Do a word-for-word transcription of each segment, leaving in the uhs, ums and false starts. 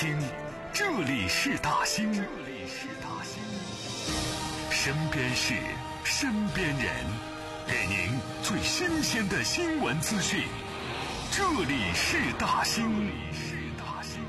兴，这里是大兴，这里是大兴，身边事，身边人，给您最新鲜的新闻资讯。这里是大兴，这里是大兴。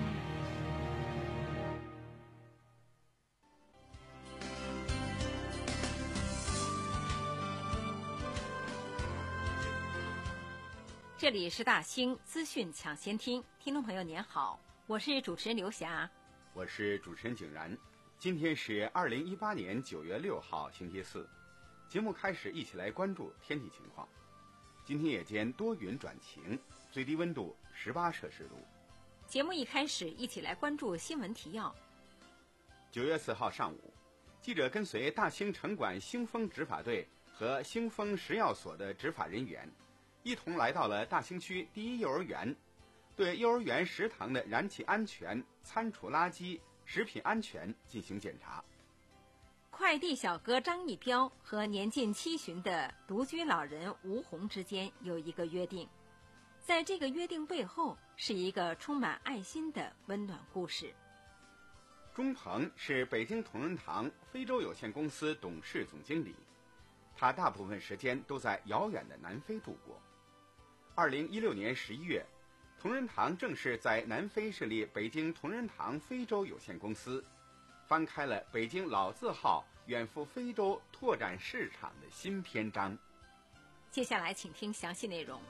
这里是大兴资讯抢先听，听众朋友您好，我是主持人刘霞， 我是主持人景然。今天是二零一八年九月六号星期四，节目开始，一起来关注天气情况。今天夜间多云转晴，最低温度十八摄氏度。 节目一开始，一起来关注新闻提要。 九月四号上午，记者跟随大兴城管兴丰执法队和兴丰食药所的执法人员，一同来到了大兴区第一幼儿园，对幼儿园食堂的燃气安全、餐厨垃圾、食品安全进行检查。 快递小哥张一彪和年近七旬的独居老人吴红之间有一个约定，在这个约定背后是一个充满爱心的温暖故事。 钟鹏是北京同仁堂非洲有限公司董事总经理，他大部分时间都在遥远的南非度过。二零一六年十一月，同仁堂正式在南非设立北京同仁堂非洲有限公司，翻开了北京老字号远赴非洲拓展市场的新篇章。 接下来请听详细内容。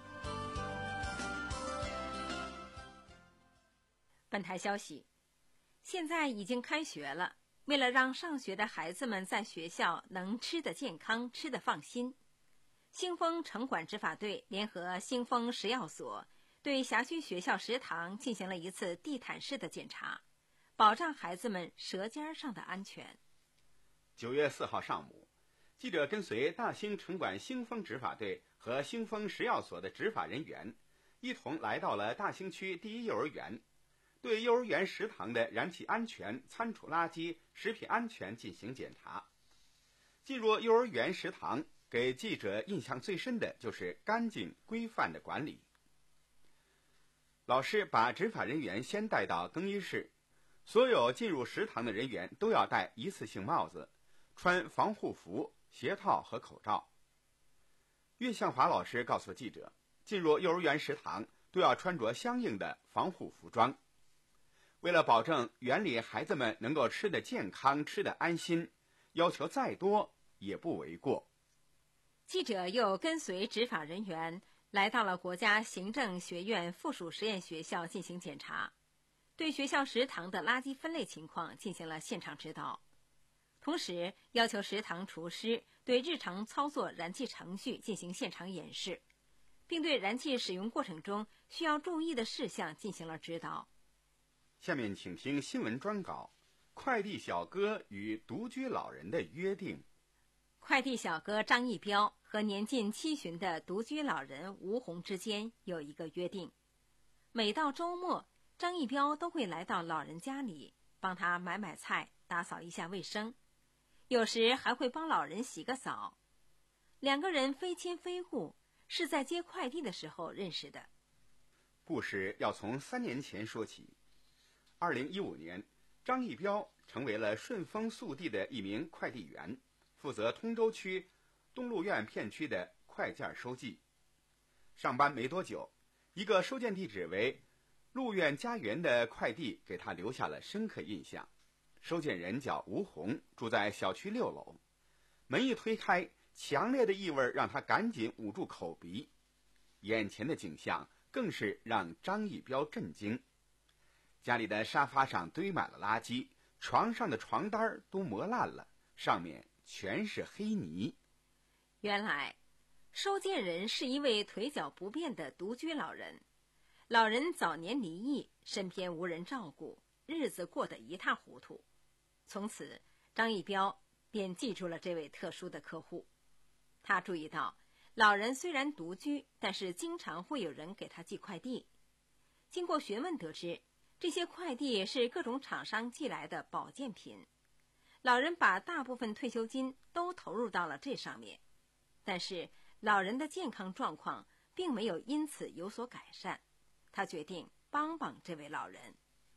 本台消息，现在已经开学了，为了让上学的孩子们在学校能吃得健康、吃得放心，兴丰城管执法队联合兴丰食药所对辖区学校食堂进行了一次地毯式的检查，保障孩子们舌尖上的安全。 九月四号上午，记者跟随大兴城管兴丰执法队和兴丰食药所的执法人员，一同来到了大兴区第一幼儿园，对幼儿园食堂的燃气安全、餐厨垃圾、食品安全进行检查。进入幼儿园食堂，给记者印象最深的就是干净规范的管理。老师把执法人员先带到更衣室，所有进入食堂的人员都要戴一次性帽子，穿防护服、鞋套和口罩。岳向华老师告诉记者，进入幼儿园食堂都要穿着相应的防护服装。为了保证园里孩子们能够吃得健康、吃得安心，要求再多也不为过。 记者又跟随执法人员来到了国家行政学院附属实验学校进行检查，对学校食堂的垃圾分类情况进行了现场指导，同时要求食堂厨师对日常操作燃气程序进行现场演示，并对燃气使用过程中需要注意的事项进行了指导。 下面请听新闻专稿：快递小哥与独居老人的约定。 快递小哥张一彪和年近七旬的独居老人吴红之间有一个约定，每到周末，张一彪都会来到老人家里，帮他买买菜，打扫一下卫生，有时还会帮老人洗个澡。两个人非亲非故，是在接快递的时候认识的。 故事要从三年前说起。二零一五年，张一彪成为了顺丰速递的一名快递员，负责通州区东路苑片区的快件收寄。上班没多久，一个收件地址为路苑家园的快递给他留下了深刻印象。收件人叫吴红，住在小区六楼。门一推开，强烈的异味让他赶紧捂住口鼻。眼前的景象更是让张一彪震惊。家里的沙发上堆满了垃圾，床上的床单都磨烂了，上面全是黑泥。 原来收件人是一位腿脚不便的独居老人，老人早年离异，身边无人照顾，日子过得一塌糊涂。从此张一彪便记住了这位特殊的客户。他注意到老人虽然独居，但是经常会有人给他寄快递。经过询问得知，这些快递是各种厂商寄来的保健品，老人把大部分退休金都投入到了这上面，但是老人的健康状况并没有因此有所改善，他决定帮帮这位老人。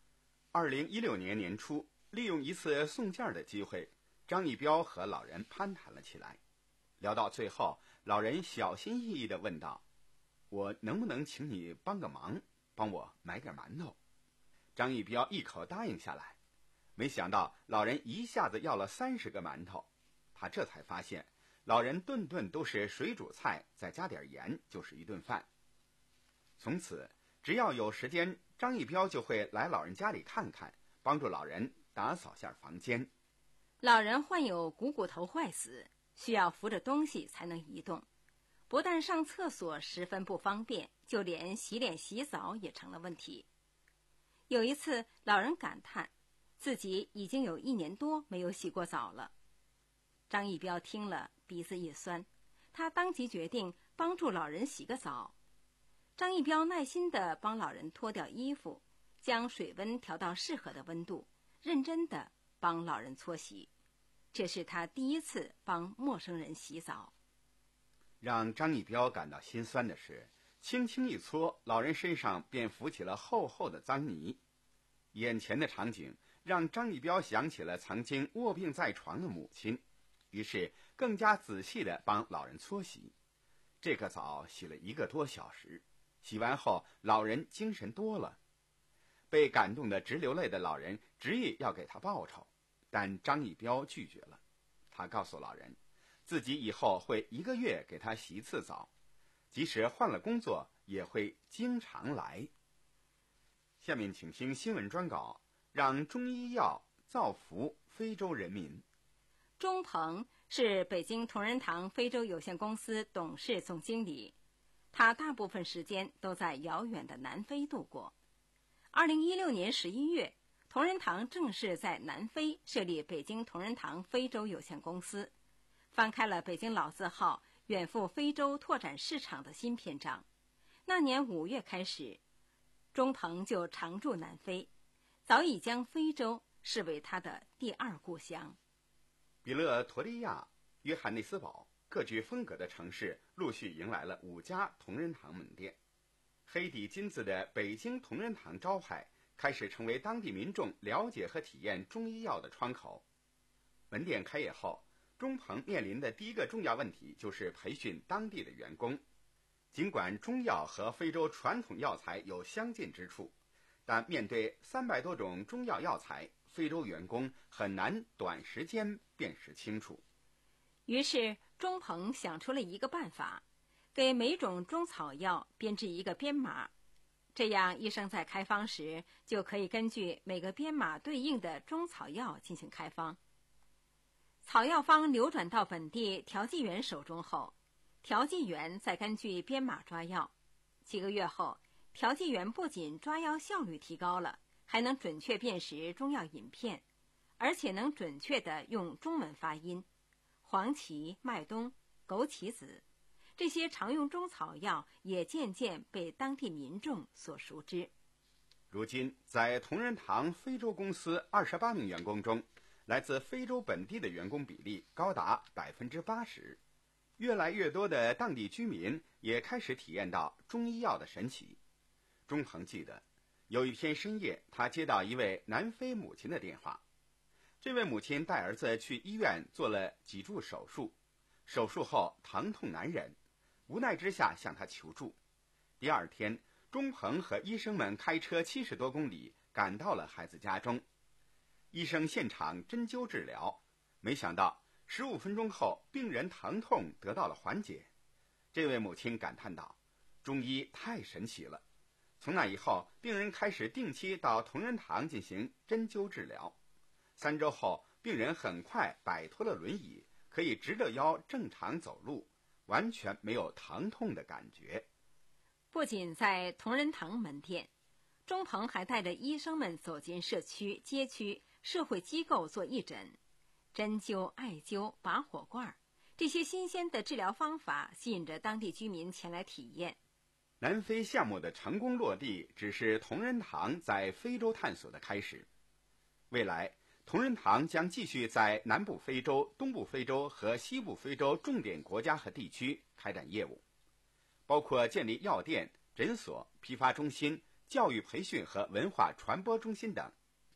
二零一六年年初，利用一次送件的机会，张义标和老人攀谈了起来。聊到最后，老人小心翼翼地问道：“我能不能请你帮个忙，帮我买点馒头？”张义标一口答应下来。没想到老人一下子要了三十个馒头，他这才发现老人顿顿都是水煮菜，再加点盐就是一顿饭。从此只要有时间，张义标就会来老人家里看看，帮助老人打扫下房间。 老人患有股骨头坏死，需要扶着东西才能移动，不但上厕所十分不方便，就连洗脸洗澡也成了问题。有一次，老人感叹自己已经有一年多没有洗过澡了。张义标听了，鼻子一酸，他当即决定帮助老人洗个澡。张义标耐心地帮老人脱掉衣服，将水温调到适合的温度，认真地帮老人搓洗。这是他第一次帮陌生人洗澡。 让张义标感到心酸的是，轻轻一搓，老人身上便浮起了厚厚的脏泥。眼前的场景让张义标想起了曾经卧病在床的母亲，于是更加仔细地帮老人搓洗。这个澡洗了一个多小时，洗完后老人精神多了。被感动得直流泪的老人执意要给他报酬，但张义标拒绝了。他告诉老人，自己以后会一个月给他洗一次澡，即使换了工作也会经常来。下面请听新闻专稿，让中医药造福非洲人民。 钟鹏是北京同仁堂非洲有限公司董事总经理，他大部分时间都在遥远的南非度过。二零一六年十一月，同仁堂正式在南非设立北京同仁堂非洲有限公司，翻开了北京老字号远赴非洲拓展市场的新篇章。那年五月开始，钟鹏就常驻南非，早已将非洲视为他的第二故乡。 比勒陀利亚、约翰内斯堡各具风格的城市陆续迎来了五家同仁堂门店。黑底金字的北京同仁堂招牌开始成为当地民众了解和体验中医药的窗口。门店开业后，钟鹏面临的第一个重要问题就是培训当地的员工。尽管中药和非洲传统药材有相近之处，但面对三百多种中药药材，非洲员工很难短时间辨识清楚。 于是钟鹏想出了一个办法，给每种中草药编制一个编码，这样医生在开方时就可以根据每个编码对应的中草药进行开方。草药方流转到本地调剂员手中后，调剂员再根据编码抓药。几个月后，调剂员不仅抓药效率提高了，还能准确辨识中药饮片，而且能准确地用中文发音。黄芪、麦冬、枸杞子这些常用中草药也渐渐被当地民众所熟知。 如今，在同仁堂非洲公司二十八名员工中，来自非洲本地的员工比例高达百分之八十。越来越多的当地居民也开始体验到中医药的神奇。钟鹏记得，有一天深夜，他接到一位南非母亲的电话。这位母亲带儿子去医院做了脊柱手术，手术后疼痛难忍，无奈之下向他求助。第二天，钟鹏和医生们开车七十多公里赶到了孩子家中。医生现场针灸治疗，没想到十五分钟后，病人疼痛得到了缓解。这位母亲感叹道：“中医太神奇了。”从那以后，病人开始定期到同仁堂进行针灸治疗。三周后，病人很快摆脱了轮椅，可以直着腰正常走路，完全没有疼痛的感觉。 不仅在同仁堂门店，钟鹏还带着医生们走进社区、街区、社会机构做义诊。针灸、艾灸、拔火罐，这些新鲜的治疗方法吸引着当地居民前来体验。 南非项目的成功落地，只是同仁堂在非洲探索的开始。未来，同仁堂将继续在南部非洲、东部非洲和西部非洲重点国家和地区开展业务，包括建立药店、诊所、批发中心、教育培训和文化传播中心等。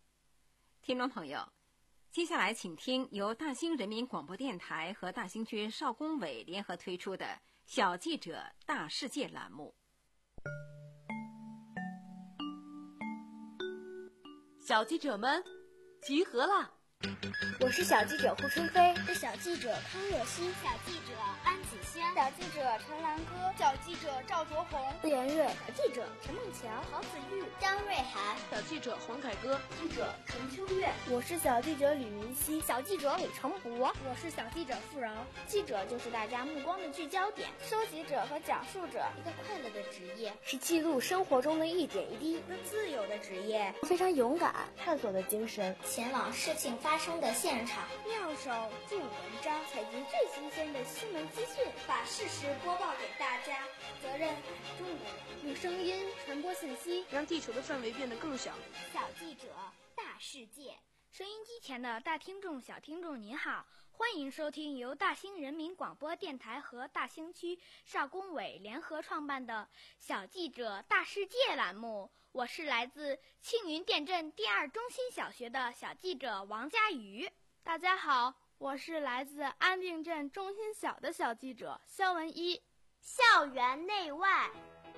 听众朋友，接下来请听由大兴人民广播电台和大兴区少工委联合推出的小记者大世界栏目。 小记者们集合了！ 我是小记者胡春飞， 是小记者康若曦， 小记者安子轩， 小记者陈兰歌， 小记者赵卓红， 顾连瑞， 小记者陈梦桥， 郝子玉， 张瑞涵， 小记者黄凯歌， 记者陈秋月， 我是小记者吕明熙， 小记者李成博， 我是小记者付饶。 记者就是大家目光的聚焦点， 收集者和讲述者， 一个快乐的职业， 是记录生活中的一点一滴， 一个自由的职业， 非常勇敢，探索的精神， 前往事情发生的现场， 妙手著文章， 采集最新鲜的新闻资讯， 把事实播报给大家。 责任很重的人， 用声音传播信息， 让地球的范围变得更小。 小记者大世界， 收音机前的大听众、小听众您好，欢迎收听由大兴人民广播电台和大兴区少工委联合创办的小记者大世界栏目。我是来自庆云店镇第二中心小学的小记者王佳瑜。 大家好，我是来自安定镇中心小的小记者肖文一。 校园内外。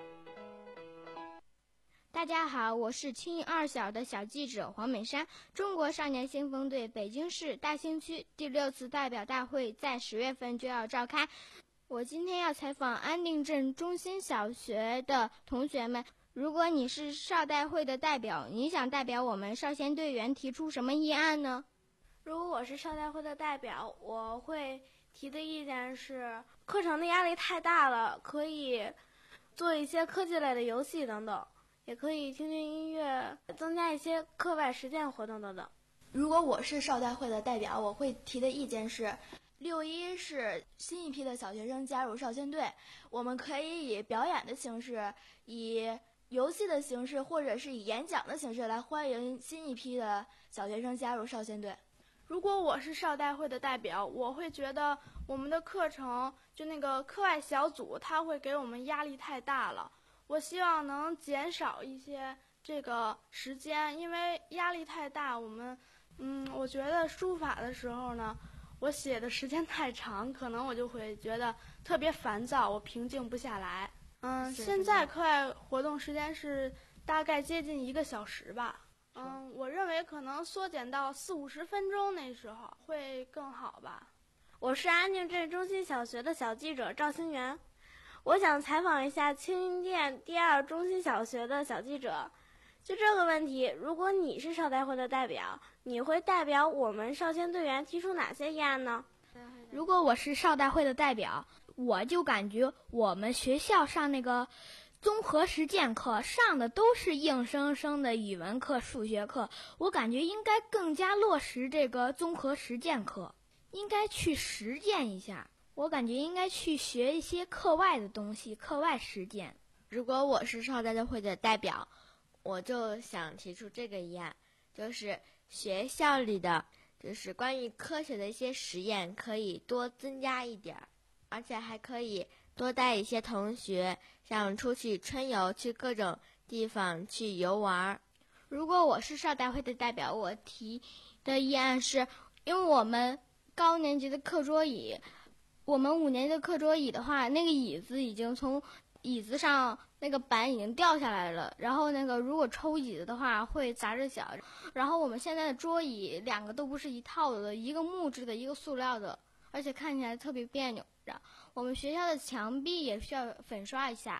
大家好，我是青云二小的小记者黄美珊。中国少年先锋队北京市大兴区第六次代表大会在十月份就要召开，我今天要采访安定镇中心小学的同学们。如果你是少代会的代表，你想代表我们少先队员提出什么议案呢？ 如果我是少代会的代表，我会提的意见是，课程的压力太大了，可以做一些科技类的游戏等等，也可以听听音乐，增加一些课外实践活动等等。 如果我是少代会的代表，我会提的意见是，六一是新一批的小学生加入少先队，我们可以以表演的形式，以游戏的形式，或者是以演讲的形式来欢迎新一批的小学生加入少先队。 如果我是少代会的代表，我会觉得我们的课程就那个课外小组，它会给我们压力太大了。我希望能减少一些这个时间，因为压力太大，我们嗯，我觉得书法的时候呢，我写的时间太长，可能我就会觉得特别烦躁，我平静不下来。嗯，现在课外活动时间是大概接近一个小时吧。嗯，我认为可能缩减到四五十分钟，那时候会更好吧。 我是安定镇中心小学的小记者赵兴元，我想采访一下青云店第二中心小学的小记者。就这个问题，如果你是少代会的代表，你会代表我们少先队员提出哪些议案呢？ 如果我是少代会的代表，我就感觉我们学校上那个综合实践课上的都是硬生生的语文课、数学课，我感觉应该更加落实这个综合实践课，应该去实践一下。我感觉应该去学一些课外的东西，课外实践。 如果我是少代会的代表，我就想提出这个议案，就是学校里的就是关于科学的一些实验可以多增加一点，而且还可以多带一些同学，像出去春游，去各种地方去游玩。 如果我是少代会的代表，我提的议案是，因为我们高年级的课桌椅，我们五年级的课桌椅的话，那个椅子已经从椅子上那个板已经掉下来了，然后那个如果抽椅子的话会砸着脚，然后我们现在的桌椅两个都不是一套的，一个木质的，一个塑料的，而且看起来特别别扭。我们学校的墙壁也需要粉刷一下。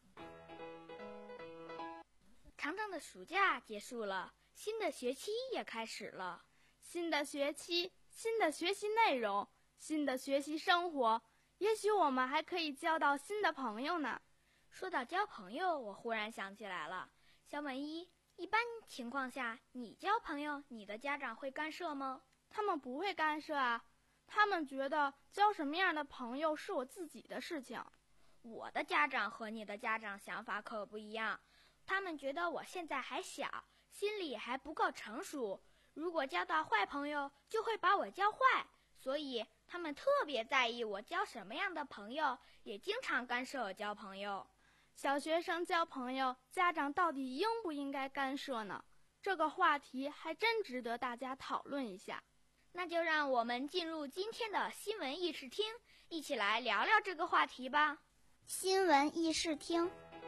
长长的暑假结束了，新的学期也开始了。 新的学期，新的学习内容，新的学习生活，也许我们还可以交到新的朋友呢。 说到交朋友，我忽然想起来了，小文一，一般情况下你交朋友，你的家长会干涉吗？ 他们不会干涉啊，他们觉得交什么样的朋友是我自己的事情。 我的家长和你的家长想法可不一样，他们觉得我现在还小，心里还不够成熟，如果交到坏朋友就会把我教坏，所以他们特别在意我交什么样的朋友，也经常干涉我交朋友。 小学生交朋友，家长到底应不应该干涉呢？ 这个话题还真值得大家讨论一下。 那就让我们进入今天的新闻议事厅，一起来聊聊这个话题吧。 新闻议事厅，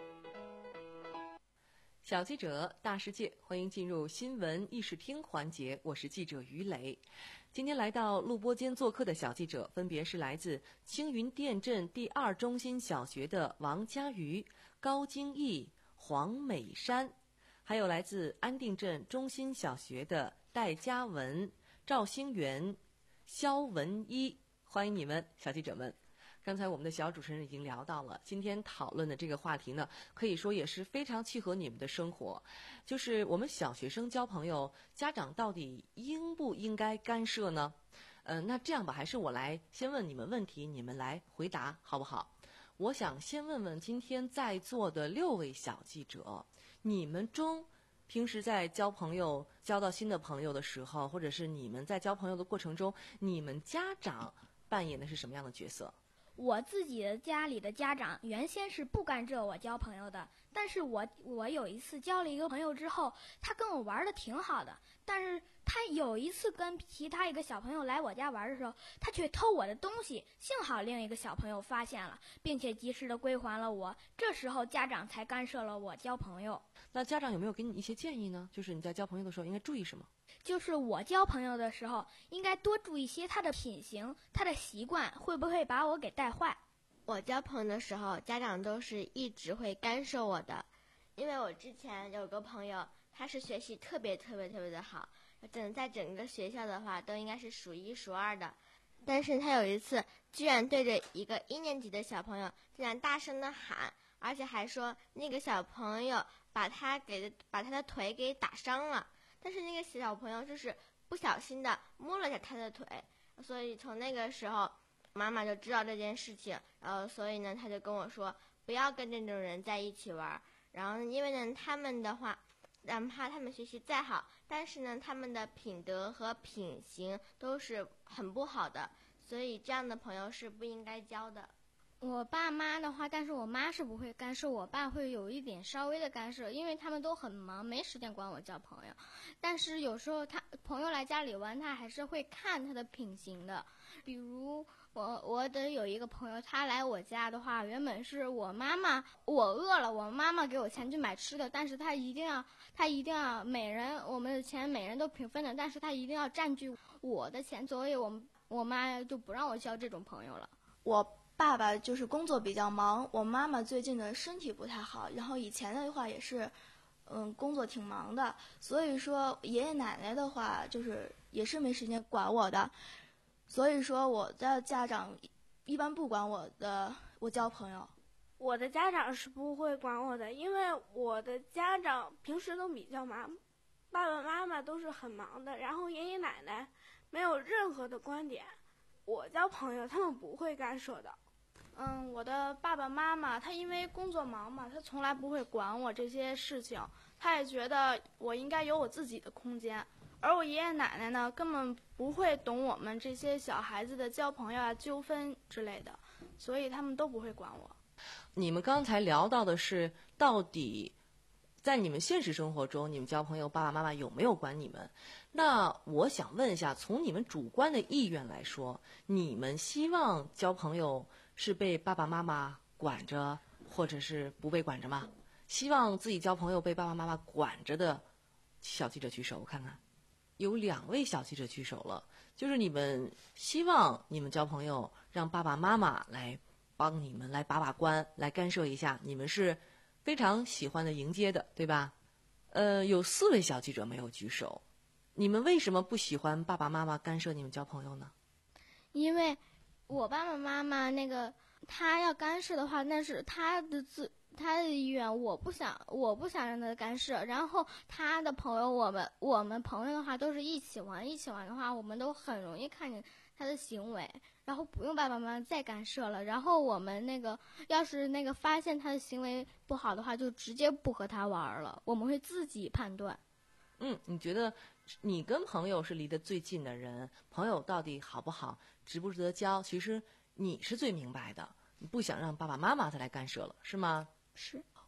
小记者大世界，欢迎进入新闻议事厅环节，我是记者于磊。今天来到录播间做客的小记者分别是来自青云店镇第二中心小学的王佳瑜、高金义、黄美山，还有来自安定镇中心小学的戴嘉文、赵兴元、肖文一，欢迎你们，小记者们。刚才我们的小主持人已经聊到了，今天讨论的这个话题呢，可以说也是非常契合你们的生活，就是我们小学生交朋友，家长到底应不应该干涉呢？嗯、呃，那这样吧，还是我来先问你们问题，你们来回答好不好？我想先问问今天在座的六位小记者，你们中平时在交朋友、交到新的朋友的时候，或者是你们在交朋友的过程中，你们家长扮演的是什么样的角色？ 我自己的家里的家长原先是不干涉我交朋友的，但是我我有一次交了一个朋友之后，他跟我玩的挺好的，但是他有一次跟其他一个小朋友来我家玩的时候，他却偷我的东西，幸好另一个小朋友发现了，并且及时的归还了我，这时候家长才干涉了我交朋友。 那家长有没有给你一些建议呢？就是你在交朋友的时候应该注意什么？ 就是我交朋友的时候应该多注意一些他的品行，他的习惯会不会把我给带坏。 我交朋友的时候家长都是一直会干涉我的，因为我之前有个朋友，他是学习特别特别特别的好，整在整个学校的话都应该是数一数二的，但是他有一次居然对着一个一年级的小朋友这样大声的喊，而且还说那个小朋友把他给把他的腿给打伤了，但是那个小朋友就是不小心的摸了下他的腿，所以从那个时候妈妈就知道这件事情，然后所以呢他就跟我说不要跟这种人在一起玩，然后因为呢他们的话哪怕他们学习再好，但是呢他们的品德和品行都是很不好的，所以这样的朋友是不应该交的。 我爸妈的话，但是我妈是不会干涉，我爸会有一点稍微的干涉，因为他们都很忙，没时间管我交朋友。但是有时候他朋友来家里玩，他还是会看他的品行的。比如我我的有一个朋友，他来我家的话，原本是我妈妈，我饿了，我妈妈给我钱去买吃的，但是他一定要他一定要每人我们的钱每人都平分的，但是他一定要占据我的钱，所以我们我妈就不让我交这种朋友了。 我爸爸就是工作比较忙，我妈妈最近的身体不太好，然后以前的话也是嗯工作挺忙的，所以说爷爷奶奶的话就是也是没时间管我的，所以说我的家长一般不管我的我交朋友。 我的家长是不会管我的，因为我的家长平时都比较忙，爸爸妈妈都是很忙的，然后爷爷奶奶没有任何的观点，我交朋友他们不会干涉的。 嗯，我的爸爸妈妈他因为工作忙嘛，他从来不会管我这些事情，他也觉得我应该有我自己的空间。而我爷爷奶奶呢，根本不会懂我们这些小孩子的交朋友啊、纠纷之类的，所以他们都不会管我。 你们刚才聊到的是，到底在你们现实生活中，你们交朋友，爸爸妈妈有没有管你们？那我想问一下，从你们主观的意愿来说，你们希望交朋友是被爸爸妈妈管着，或者是不被管着吗？希望自己交朋友被爸爸妈妈管着的小记者举手，我看看，有两位小记者举手了，就是你们希望你们交朋友让爸爸妈妈来帮你们来把把关，来干涉一下，你们是非常喜欢的迎接的，对吧？呃，有四位小记者没有举手，你们为什么不喜欢爸爸妈妈干涉你们交朋友呢？ 因为我爸爸妈妈那个他要干涉的话，那是他的自他的意愿，我不想我不想让他干涉。然后他的朋友，我们我们朋友的话都是一起玩，一起玩的话，我们都很容易看见他的行为，然后不用爸爸妈妈再干涉了。然后我们那个要是那个发现他的行为不好的话，就直接不和他玩了，我们会自己判断。 嗯，你觉得你跟朋友是离得最近的人，朋友到底好不好，值不值得交，其实你是最明白的，你不想让爸爸妈妈再来干涉了，是吗？ 是。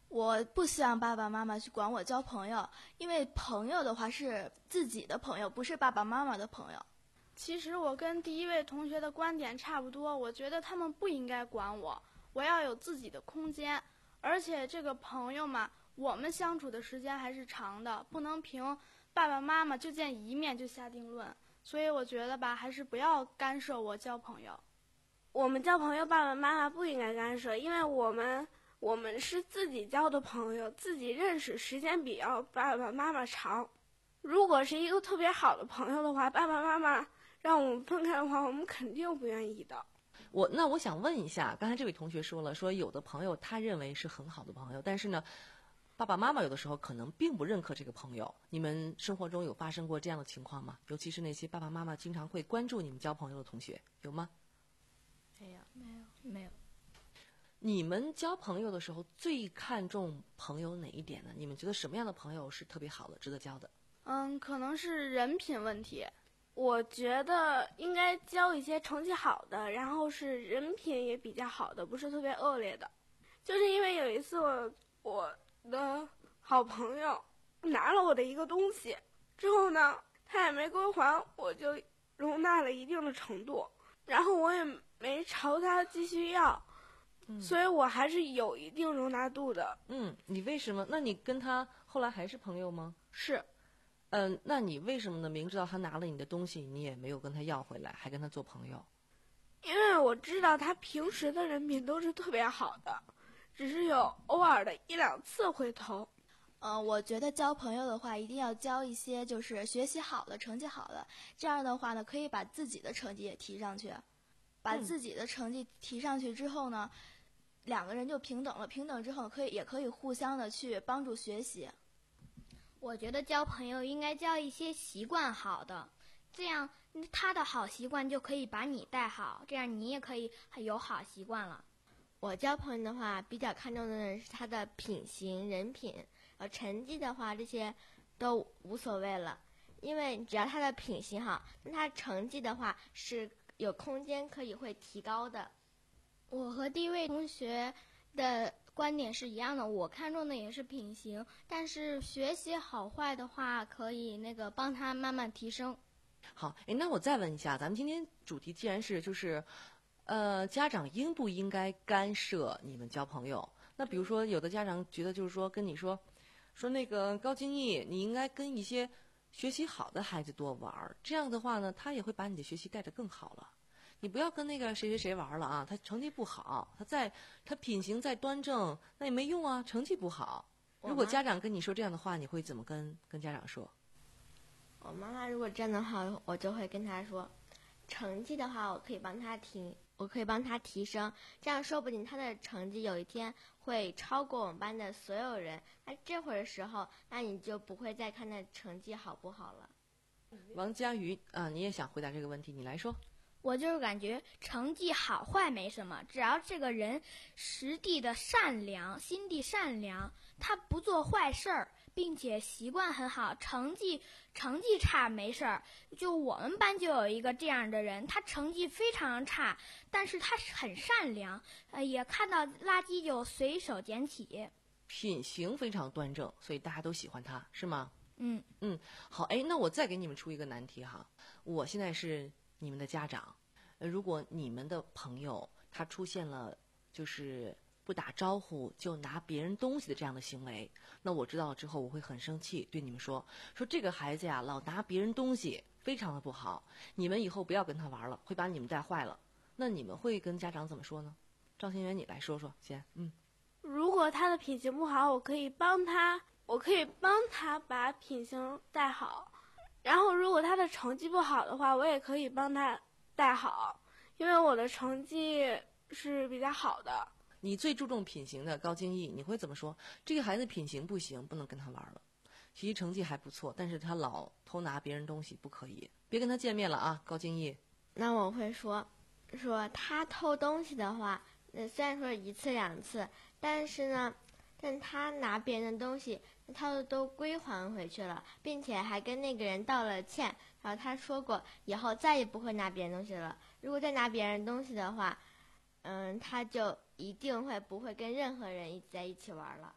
我不希望爸爸妈妈去管我交朋友，因为朋友的话是自己的朋友，不是爸爸妈妈的朋友。 其实我跟第一位同学的观点差不多，我觉得他们不应该管我，我要有自己的空间。而且这个朋友嘛，我们相处的时间还是长的，不能凭爸爸妈妈就见一面就下定论。所以我觉得吧，还是不要干涉我交朋友。 我们交朋友，爸爸妈妈不应该干涉，因为我们我们是自己交的朋友，自己认识时间比要爸爸妈妈长。如果是一个特别好的朋友的话，爸爸妈妈让我们分开的话，我们肯定不愿意的。 我那我想问一下，刚才这位同学说了，说有的朋友他认为是很好的朋友，但是呢，爸爸妈妈有的时候可能并不认可这个朋友。你们生活中有发生过这样的情况吗？尤其是那些爸爸妈妈经常会关注你们交朋友的同学，有吗？ 没有， 没有，没有。 你们交朋友的时候最看重朋友哪一点呢？你们觉得什么样的朋友是特别好的，值得交的？ 嗯，可能是人品问题。 我觉得应该交一些成绩好的，然后是人品也比较好的，不是特别恶劣的。就是因为有一次我我的好朋友拿了我的一个东西之后呢，他也没归还，我就容纳了一定的程度，然后我也没朝他继续要，嗯、所以我还是有一定容纳度的。 嗯，你为什么？那你跟他后来还是朋友吗？ 是。 嗯，那你为什么呢？明知道他拿了你的东西，你也没有跟他要回来，还跟他做朋友？ 因为我知道他平时的人品都是特别好的，只是有偶尔的一两次回头。 嗯、呃，我觉得交朋友的话，一定要交一些就是学习好的、成绩好的，这样的话呢，可以把自己的成绩也提上去。把自己的成绩提上去之后呢，嗯、两个人就平等了。平等之后，可以也可以互相的去帮助学习。 我觉得交朋友应该交一些习惯好的，这样他的好习惯就可以把你带好，这样你也可以有好习惯了。 我交朋友的话，比较看重的是他的品行、人品，呃，成绩的话这些都无所谓了，因为只要他的品行好，那他成绩的话是有空间可以会提高的。 我和第一位同学的观点是一样的，我看重的也是品行，但是学习好坏的话，可以那个帮他慢慢提升。 好，哎，那我再问一下，咱们今天主题既然是就是，呃，家长应不应该干涉你们交朋友？那比如说，有的家长觉得就是说跟你说，说那个高金毅，你应该跟一些学习好的孩子多玩，这样的话呢，他也会把你的学习带得更好了。你不要跟那个谁谁谁玩了啊，他成绩不好，他在他品行再端正，那也没用啊，成绩不好。如果家长跟你说这样的话，你会怎么跟跟家长说？ 我妈妈如果这样的话，我就会跟她说，成绩的话我可以帮他提，我可以帮他提升，这样说不定他的成绩有一天会超过我们班的所有人，那这会儿的时候，那你就不会再看那成绩好不好了。 王佳瑜啊，你也想回答这个问题，你来说。 我就是感觉成绩好坏没什么，只要这个人实地的善良，心地善良，他不做坏事儿，并且习惯很好，成绩成绩差没事儿。就我们班就有一个这样的人，他成绩非常差，但是他很善良，呃，也看到垃圾就随手捡起， 品行非常端正，所以大家都喜欢他，是吗？ 嗯嗯，好，哎，那我再给你们出一个难题哈，我现在是你们的家长，如果你们的朋友他出现了就是不打招呼就拿别人东西的这样的行为，那我知道了之后我会很生气，对你们说说这个孩子呀老拿别人东西非常的不好，你们以后不要跟他玩了，会把你们带坏了。那你们会跟家长怎么说呢？赵新元你来说说先。嗯， 如果他的品行不好，我可以帮他我可以帮他把品行带好，然后如果他的成绩不好的话，我也可以帮他带好，因为我的成绩是比较好的。 你最注重品行的高金毅，你会怎么说？这个孩子品行不行，不能跟他玩了。学习成绩还不错，但是他老偷拿别人东西，不可以，别跟他见面了啊，高金毅。 那我会说，说他偷东西的话，呃，虽然说一次两次，但是呢，但他拿别人的东西，他都归还回去了，并且还跟那个人道了歉。然后他说过，以后再也不会拿别人东西了。如果再拿别人东西的话，嗯，他就一定会不会跟任何人一起在一起玩了。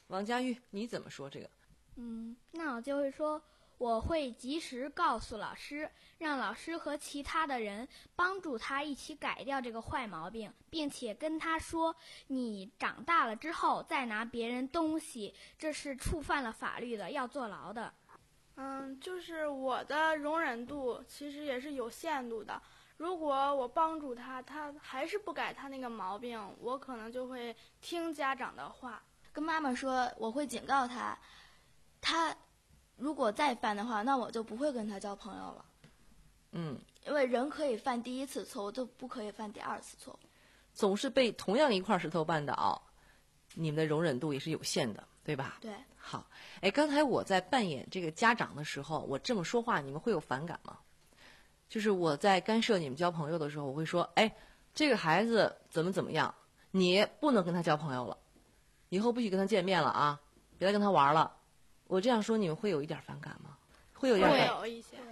王佳玉，你怎么说这个？ 嗯，那我就会说，我会及时告诉老师，让老师和其他的人帮助他一起改掉这个坏毛病，并且跟他说，你长大了之后再拿别人东西，这是触犯了法律的，要坐牢的。 嗯，就是我的容忍度其实也是有限度的。如果我帮助他，他还是不改他那个毛病，我可能就会听家长的话， 跟妈妈说，我会警告他，他如果再犯的话，那我就不会跟他交朋友了。 嗯， 因为人可以犯第一次错误，就不可以犯第二次错误。 总是被同样一块石头绊倒，你们的容忍度也是有限的，对吧？ 对。 好，哎，刚才我在扮演这个家长的时候，我这么说话，你们会有反感吗？就是我在干涉你们交朋友的时候，我会说，哎，这个孩子怎么怎么样，你不能跟他交朋友了，以后不许跟他见面了啊，别再跟他玩了。我这样说，你们会有一点反感吗？会有一点会有一些，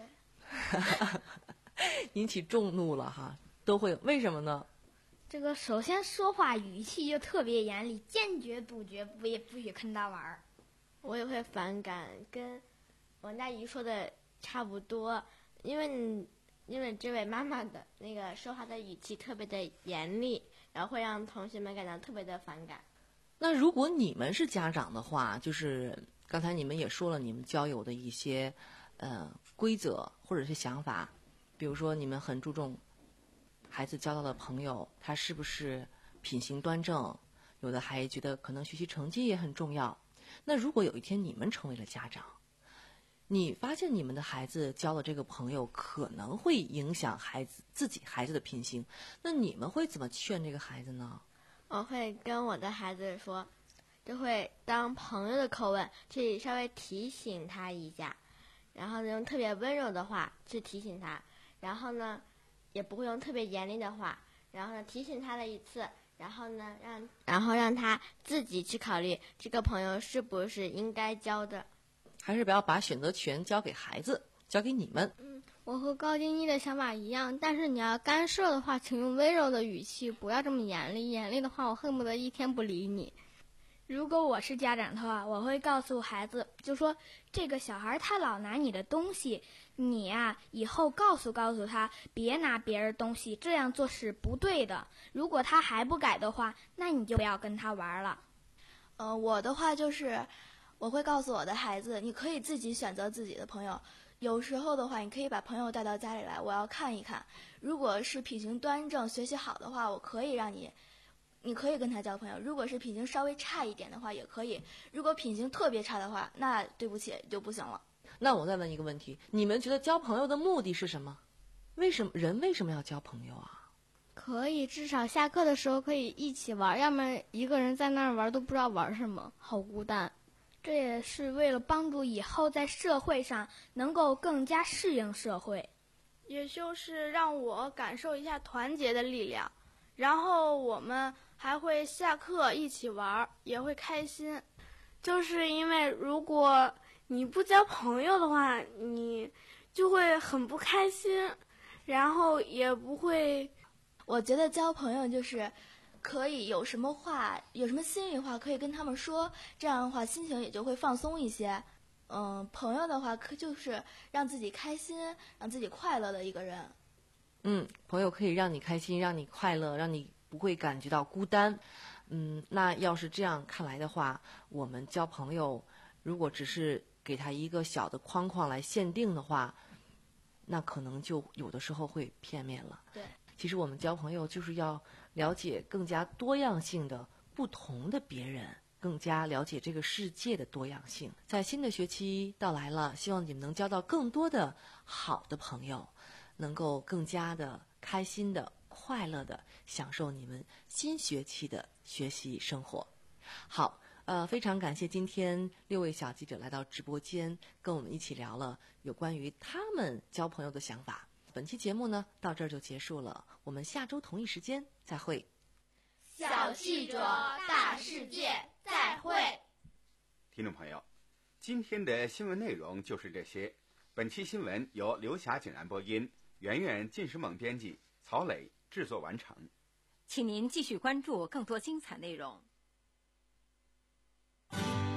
引起众怒了哈，都会。为什么呢？ 这个首先说话语气就特别严厉，坚决杜绝，不也不许跟他玩儿。 我也会反感，跟王佳怡说的差不多，因为因为这位妈妈的那个说话的语气特别的严厉，然后会让同学们感到特别的反感。 那如果你们是家长的话，就是刚才你们也说了你们交友的一些呃规则或者是想法，比如说你们很注重孩子交到的朋友他是不是品行端正，有的还觉得可能学习成绩也很重要。那如果有一天你们成为了家长，你发现你们的孩子交的这个朋友可能会影响孩子自己孩子的品行，那你们会怎么劝这个孩子呢？ 我会跟我的孩子说，就会当朋友的口吻去稍微提醒他一下，然后用特别温柔的话去提醒他，然后呢也不会用特别严厉的话，然后呢提醒他了一次，然后呢让然后让他自己去考虑这个朋友是不是应该交的。 还是不要把选择权交给孩子，交给你们。 嗯，我和高晶一的想法一样，但是你要干涉的话，请用温柔的语气，不要这么严厉。严厉的话，我恨不得一天不理你。如果我是家长的话，我会告诉孩子，就说这个小孩他老拿你的东西，你呀、啊、以后告诉告诉他，别拿别人东西，这样做是不对的。如果他还不改的话，那你就不要跟他玩了。 呃，我的话就是。我会告诉我的孩子，你可以自己选择自己的朋友。有时候的话，你可以把朋友带到家里来，我要看一看。如果是品行端正、学习好的话，我可以让你，你可以跟他交朋友。如果是品行稍微差一点的话，也可以。如果品行特别差的话，那对不起就不行了。 那我再问一个问题，你们觉得交朋友的目的是什么？为什么人为什么要交朋友啊？ 可以，至少下课的时候可以一起玩，要不然一个人在那儿玩都不知道玩什么，好孤单。这也是为了帮助以后在社会上能够更加适应社会， 也就是让我感受一下团结的力量。然后我们还会下课一起玩，也会开心。就是因为如果你不交朋友的话，你就会很不开心，然后也不会。 我觉得交朋友就是可以有什么话，有什么心里话可以跟他们说，这样的话心情也就会放松一些。嗯，朋友的话可就是让自己开心，让自己快乐的一个人。 嗯，朋友可以让你开心，让你快乐，让你不会感觉到孤单。嗯，那要是这样看来的话，我们交朋友如果只是给他一个小的框框来限定的话，那可能就有的时候会片面了。 对， 其实我们交朋友就是要了解更加多样性的不同的别人，更加了解这个世界的多样性。在新的学期到来了，希望你们能交到更多的好的朋友，能够更加的开心的快乐的享受你们新学期的学习生活。好，呃，非常感谢今天六位小记者来到直播间，跟我们一起聊了有关于他们交朋友的想法。本期节目呢，到这儿就结束了，我们下周同一时间再会。 小记者大世界，再会。 听众朋友，今天的新闻内容就是这些。本期新闻由刘霞简然播音，圆圆、晋时猛编辑，曹磊制作完成。 请您继续关注更多精彩内容。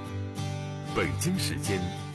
北京时间